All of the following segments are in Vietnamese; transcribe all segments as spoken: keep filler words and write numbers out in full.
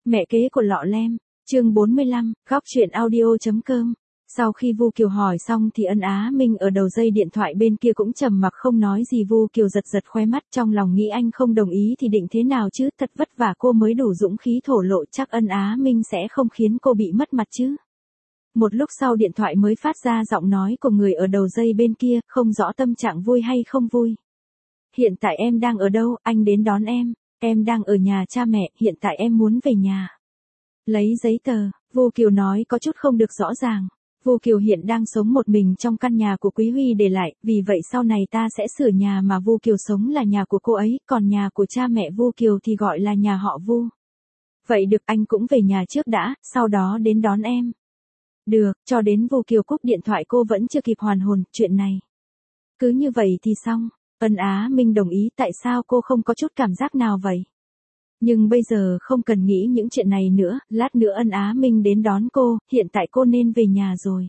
Mẹ kế của Lọ Lem, chương bốn mươi lăm, góc truyện audio.com. Sau khi Vu Kiều hỏi xong thì Ân Á Minh ở đầu dây điện thoại bên kia cũng trầm mặc không nói gì. Vu Kiều giật giật khóe mắt, trong lòng nghĩ anh không đồng ý thì định thế nào chứ, thật vất vả cô mới đủ dũng khí thổ lộ, chắc Ân Á Minh sẽ không khiến cô bị mất mặt chứ. Một lúc sau điện thoại mới phát ra giọng nói của người ở đầu dây bên kia, không rõ tâm trạng vui hay không vui. Hiện tại em đang ở đâu, anh đến đón em. Em đang ở nhà cha mẹ, hiện tại em muốn về nhà. Lấy giấy tờ, Vu Kiều nói có chút không được rõ ràng. Vu Kiều hiện đang sống một mình trong căn nhà của Quý Huy để lại, vì vậy sau này ta sẽ sửa nhà mà Vu Kiều sống là nhà của cô ấy, còn nhà của cha mẹ Vu Kiều thì gọi là nhà họ Vu. Vậy được, anh cũng về nhà trước đã, sau đó đến đón em. Được, cho đến Vu Kiều cúp điện thoại cô vẫn chưa kịp hoàn hồn, chuyện này. Cứ như vậy thì xong. Ân Á Minh đồng ý, tại sao cô không có chút cảm giác nào vậy? Nhưng bây giờ không cần nghĩ những chuyện này nữa, lát nữa Ân Á Minh đến đón cô, hiện tại cô nên về nhà rồi.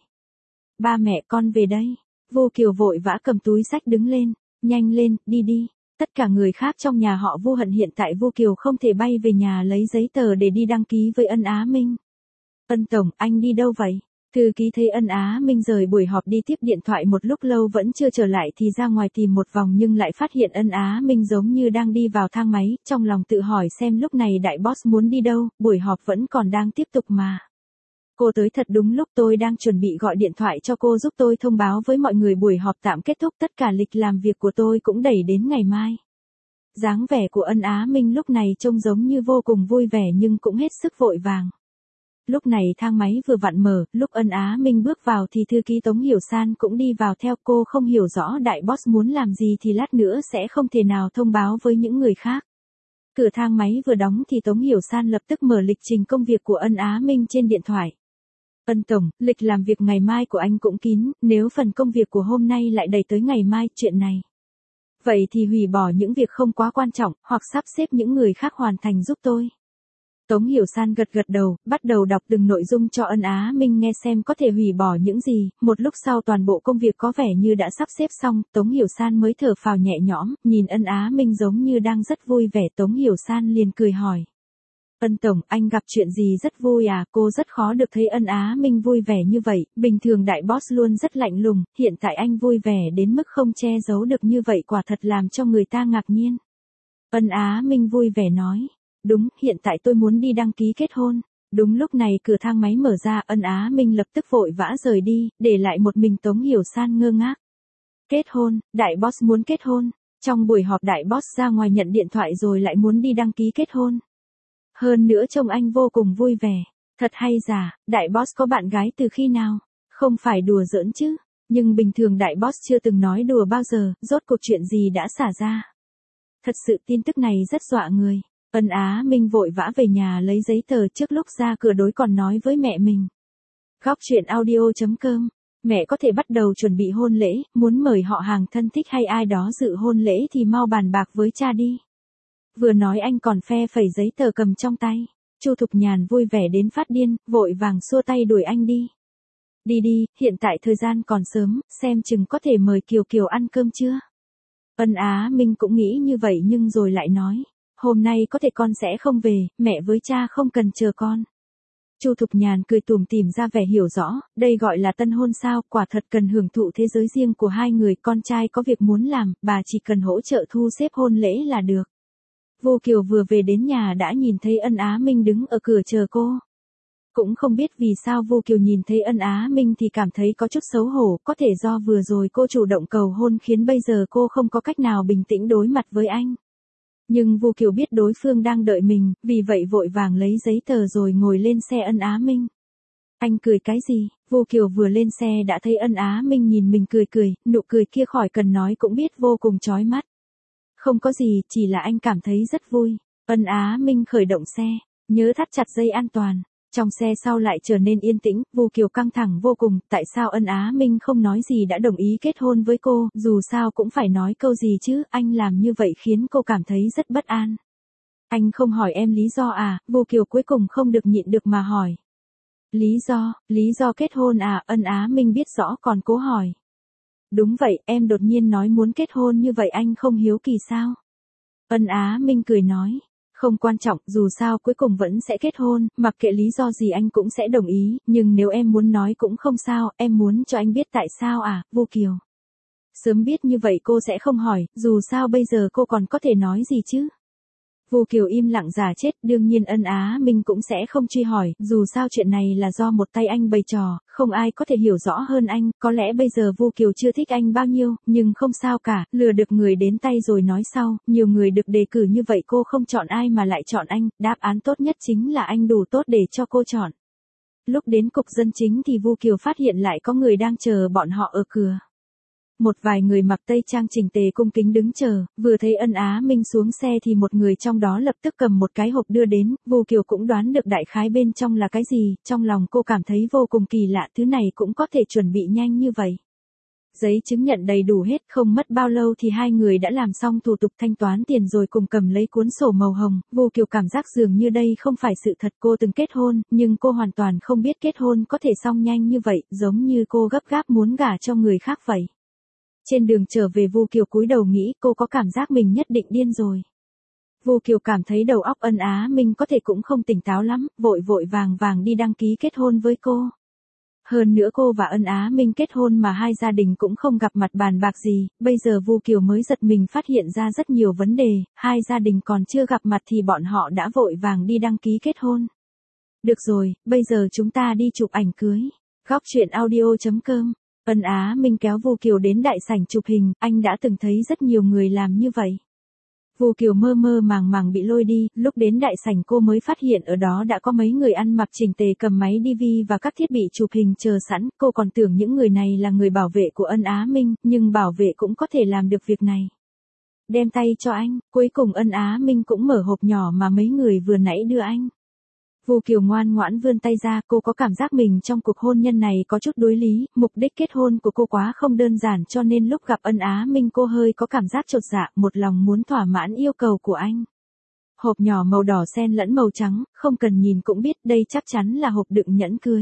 Ba mẹ con về đây. Vu Kiều vội vã cầm túi xách đứng lên, nhanh lên, đi đi. Tất cả người khác trong nhà họ Vu hận hiện tại Vu Kiều không thể bay về nhà lấy giấy tờ để đi đăng ký với Ân Á Minh. Ân Tổng, anh đi đâu vậy? Thư ký thấy Ân Á Minh rời buổi họp đi tiếp điện thoại một lúc lâu vẫn chưa trở lại thì ra ngoài tìm một vòng nhưng lại phát hiện Ân Á Minh giống như đang đi vào thang máy, trong lòng tự hỏi xem lúc này đại boss muốn đi đâu, buổi họp vẫn còn đang tiếp tục mà. Cô tới thật đúng lúc, tôi đang chuẩn bị gọi điện thoại cho cô giúp tôi thông báo với mọi người buổi họp tạm kết thúc, tất cả lịch làm việc của tôi cũng đẩy đến ngày mai. Dáng vẻ của Ân Á Minh lúc này trông giống như vô cùng vui vẻ nhưng cũng hết sức vội vàng. Lúc này thang máy vừa vặn mở, lúc Ân Á Minh bước vào thì thư ký Tống Hiểu San cũng đi vào theo. Cô không hiểu rõ đại boss muốn làm gì thì lát nữa sẽ không thể nào thông báo với những người khác. Cửa thang máy vừa đóng thì Tống Hiểu San lập tức mở lịch trình công việc của Ân Á Minh trên điện thoại. Ân Tổng, lịch làm việc ngày mai của anh cũng kín, nếu phần công việc của hôm nay lại đẩy tới ngày mai, chuyện này. Vậy thì hủy bỏ những việc không quá quan trọng, hoặc sắp xếp những người khác hoàn thành giúp tôi. Tống Hiểu San gật gật đầu, bắt đầu đọc từng nội dung cho Ân Á Minh nghe xem có thể hủy bỏ những gì. Một lúc sau toàn bộ công việc có vẻ như đã sắp xếp xong, Tống Hiểu San mới thở phào nhẹ nhõm, nhìn Ân Á Minh giống như đang rất vui vẻ. Tống Hiểu San liền cười hỏi. Ân Tổng, anh gặp chuyện gì rất vui à? Cô rất khó được thấy Ân Á Minh vui vẻ như vậy, bình thường đại boss luôn rất lạnh lùng, hiện tại anh vui vẻ đến mức không che giấu được như vậy, quả thật làm cho người ta ngạc nhiên. Ân Á Minh vui vẻ nói. Đúng, hiện tại tôi muốn đi đăng ký kết hôn. Đúng lúc này cửa thang máy mở ra, Ân Á Minh lập tức vội vã rời đi, để lại một mình Tống Hiểu San ngơ ngác. Kết hôn, đại boss muốn kết hôn. Trong buổi họp đại boss ra ngoài nhận điện thoại rồi lại muốn đi đăng ký kết hôn. Hơn nữa trông anh vô cùng vui vẻ. Thật hay giả, đại boss có bạn gái từ khi nào? Không phải đùa giỡn chứ. Nhưng bình thường đại boss chưa từng nói đùa bao giờ, rốt cuộc chuyện gì đã xả ra. Thật sự tin tức này rất dọa người. Ân Á Minh vội vã về nhà lấy giấy tờ, trước lúc ra cửa đối còn nói với mẹ mình. Góc truyện audio.com. Mẹ có thể bắt đầu chuẩn bị hôn lễ, muốn mời họ hàng thân thích hay ai đó dự hôn lễ thì mau bàn bạc với cha đi. Vừa nói anh còn phe phẩy giấy tờ cầm trong tay. Chu Thục Nhàn vui vẻ đến phát điên, vội vàng xua tay đuổi anh đi. Đi đi, hiện tại thời gian còn sớm, xem chừng có thể mời Kiều Kiều ăn cơm chưa. Ân Á Minh cũng nghĩ như vậy nhưng rồi lại nói. Hôm nay có thể con sẽ không về, mẹ với cha không cần chờ con. Chu Thục Nhàn cười tủm tỉm ra vẻ hiểu rõ, đây gọi là tân hôn sao, quả thật cần hưởng thụ thế giới riêng của hai người, con trai có việc muốn làm, bà chỉ cần hỗ trợ thu xếp hôn lễ là được. Vu Kiều vừa về đến nhà đã nhìn thấy Ân Á Minh đứng ở cửa chờ cô. Cũng không biết vì sao Vu Kiều nhìn thấy Ân Á Minh thì cảm thấy có chút xấu hổ, có thể do vừa rồi cô chủ động cầu hôn khiến bây giờ cô không có cách nào bình tĩnh đối mặt với anh. Nhưng Vu Kiều biết đối phương đang đợi mình, vì vậy vội vàng lấy giấy tờ rồi ngồi lên xe Ân Á Minh. Anh cười cái gì? Vu Kiều vừa lên xe đã thấy Ân Á Minh nhìn mình cười cười, nụ cười kia khỏi cần nói cũng biết vô cùng chói mắt. Không có gì, chỉ là anh cảm thấy rất vui. Ân Á Minh khởi động xe, nhớ thắt chặt dây an toàn. Trong xe sau lại trở nên yên tĩnh, Vu Kiều căng thẳng vô cùng, tại sao Ân Á Minh không nói gì đã đồng ý kết hôn với cô, dù sao cũng phải nói câu gì chứ, anh làm như vậy khiến cô cảm thấy rất bất an. Anh không hỏi em lý do à? Vu Kiều cuối cùng không được nhịn được mà hỏi. Lý do, lý do kết hôn à? Ân Á Minh biết rõ còn cố hỏi. Đúng vậy, em đột nhiên nói muốn kết hôn như vậy anh không hiếu kỳ sao? Ân Á Minh cười nói. Không quan trọng, dù sao cuối cùng vẫn sẽ kết hôn, mặc kệ lý do gì anh cũng sẽ đồng ý, nhưng nếu em muốn nói cũng không sao, em muốn cho anh biết tại sao à, Vu Kiều. Sớm biết như vậy cô sẽ không hỏi, dù sao bây giờ cô còn có thể nói gì chứ. Vu Kiều im lặng giả chết, đương nhiên Ân Á Minh cũng sẽ không truy hỏi, dù sao chuyện này là do một tay anh bày trò, không ai có thể hiểu rõ hơn anh, có lẽ bây giờ Vu Kiều chưa thích anh bao nhiêu, nhưng không sao cả, lừa được người đến tay rồi nói sau, nhiều người được đề cử như vậy cô không chọn ai mà lại chọn anh, đáp án tốt nhất chính là anh đủ tốt để cho cô chọn. Lúc đến cục dân chính thì Vu Kiều phát hiện lại có người đang chờ bọn họ ở cửa. Một vài người mặc tây trang chỉnh tề cung kính đứng chờ, vừa thấy Ân Á Minh xuống xe thì một người trong đó lập tức cầm một cái hộp đưa đến, Vu Kiều cũng đoán được đại khái bên trong là cái gì, trong lòng cô cảm thấy vô cùng kỳ lạ, thứ này cũng có thể chuẩn bị nhanh như vậy. Giấy chứng nhận đầy đủ hết, không mất bao lâu thì hai người đã làm xong thủ tục thanh toán tiền rồi cùng cầm lấy cuốn sổ màu hồng, Vu Kiều cảm giác dường như đây không phải sự thật, cô từng kết hôn, nhưng cô hoàn toàn không biết kết hôn có thể xong nhanh như vậy, giống như cô gấp gáp muốn gả cho người khác vậy. Trên đường trở về Vu Kiều cúi đầu nghĩ cô có cảm giác mình nhất định điên rồi. Vu Kiều cảm thấy đầu óc Ân Á Minh có thể cũng không tỉnh táo lắm, vội vội vàng vàng đi đăng ký kết hôn với cô. Hơn nữa cô và Ân Á Minh kết hôn mà hai gia đình cũng không gặp mặt bàn bạc gì, bây giờ Vu Kiều mới giật mình phát hiện ra rất nhiều vấn đề, hai gia đình còn chưa gặp mặt thì bọn họ đã vội vàng đi đăng ký kết hôn. Được rồi, bây giờ chúng ta đi chụp ảnh cưới. Góc truyện audio chấm com. Ân Á Minh kéo Vu Kiều đến đại sảnh chụp hình, anh đã từng thấy rất nhiều người làm như vậy. Vu Kiều mơ mơ màng màng bị lôi đi, lúc đến đại sảnh cô mới phát hiện ở đó đã có mấy người ăn mặc chỉnh tề cầm máy đê vê và các thiết bị chụp hình chờ sẵn, cô còn tưởng những người này là người bảo vệ của Ân Á Minh, nhưng bảo vệ cũng có thể làm được việc này. Đem tay cho anh, cuối cùng Ân Á Minh cũng mở hộp nhỏ mà mấy người vừa nãy đưa anh. Vu Kiều ngoan ngoãn vươn tay ra, cô có cảm giác mình trong cuộc hôn nhân này có chút đối lý, mục đích kết hôn của cô quá không đơn giản cho nên lúc gặp Ân Á Minh cô hơi có cảm giác chột dạ, một lòng muốn thỏa mãn yêu cầu của anh. Hộp nhỏ màu đỏ xen lẫn màu trắng, không cần nhìn cũng biết đây chắc chắn là hộp đựng nhẫn cưới.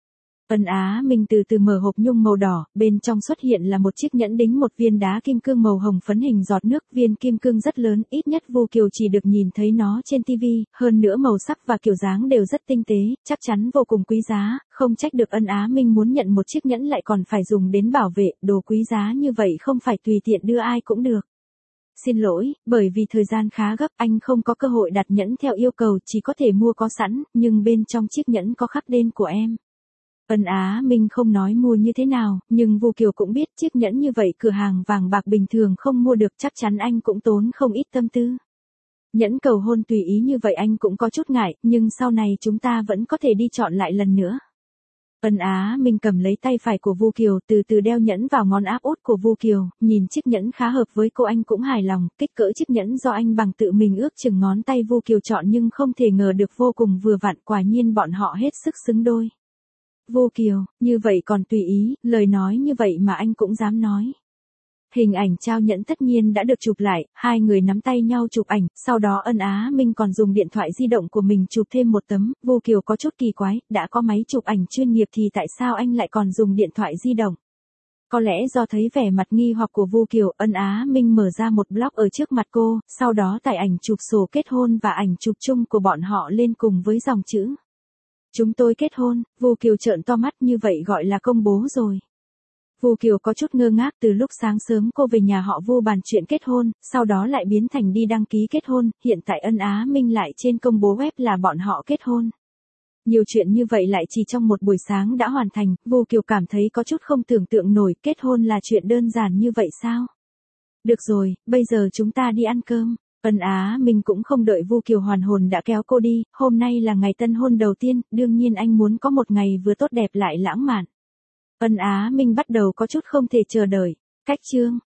Ân Á Minh từ từ mở hộp nhung màu đỏ, bên trong xuất hiện là một chiếc nhẫn đính một viên đá kim cương màu hồng phấn hình giọt nước, viên kim cương rất lớn, ít nhất Vu Kiều chỉ được nhìn thấy nó trên tivi, hơn nữa màu sắc và kiểu dáng đều rất tinh tế, chắc chắn vô cùng quý giá, không trách được Ân Á Minh muốn nhận một chiếc nhẫn lại còn phải dùng đến bảo vệ, đồ quý giá như vậy không phải tùy tiện đưa ai cũng được. Xin lỗi, bởi vì thời gian khá gấp, anh không có cơ hội đặt nhẫn theo yêu cầu, chỉ có thể mua có sẵn, nhưng bên trong chiếc nhẫn có khắc tên của em. Ân Á Minh không nói mua như thế nào, nhưng Vu Kiều cũng biết chiếc nhẫn như vậy cửa hàng vàng bạc bình thường không mua được, chắc chắn anh cũng tốn không ít tâm tư. Nhẫn cầu hôn tùy ý như vậy anh cũng có chút ngại, nhưng sau này chúng ta vẫn có thể đi chọn lại lần nữa. Ân Á Minh cầm lấy tay phải của Vu Kiều, từ từ đeo nhẫn vào ngón áp út của Vu Kiều, nhìn chiếc nhẫn khá hợp với cô anh cũng hài lòng, kích cỡ chiếc nhẫn do anh bằng tự mình ước chừng ngón tay Vu Kiều chọn nhưng không thể ngờ được vô cùng vừa vặn, quả nhiên bọn họ hết sức xứng đôi. Vu Kiều, như vậy còn tùy ý, lời nói như vậy mà anh cũng dám nói. Hình ảnh trao nhẫn tất nhiên đã được chụp lại, hai người nắm tay nhau chụp ảnh, sau đó Ân Á Minh còn dùng điện thoại di động của mình chụp thêm một tấm, Vu Kiều có chút kỳ quái, đã có máy chụp ảnh chuyên nghiệp thì tại sao anh lại còn dùng điện thoại di động? Có lẽ do thấy vẻ mặt nghi hoặc của Vu Kiều, Ân Á Minh mở ra một blog ở trước mặt cô, sau đó tải ảnh chụp sổ kết hôn và ảnh chụp chung của bọn họ lên cùng với dòng chữ. Chúng tôi kết hôn, Vu Kiều trợn to mắt, như vậy gọi là công bố rồi. Vu Kiều có chút ngơ ngác, từ lúc sáng sớm cô về nhà họ Vu bàn chuyện kết hôn, sau đó lại biến thành đi đăng ký kết hôn, hiện tại Ân Á Minh lại trên công bố web là bọn họ kết hôn. Nhiều chuyện như vậy lại chỉ trong một buổi sáng đã hoàn thành, Vu Kiều cảm thấy có chút không tưởng tượng nổi, kết hôn là chuyện đơn giản như vậy sao? Được rồi, bây giờ chúng ta đi ăn cơm. Ân Á Minh cũng không đợi Vu Kiều hoàn hồn đã kéo cô đi, hôm nay là ngày tân hôn đầu tiên, đương nhiên anh muốn có một ngày vừa tốt đẹp lại lãng mạn. Ân Á Minh bắt đầu có chút không thể chờ đợi. Cách chương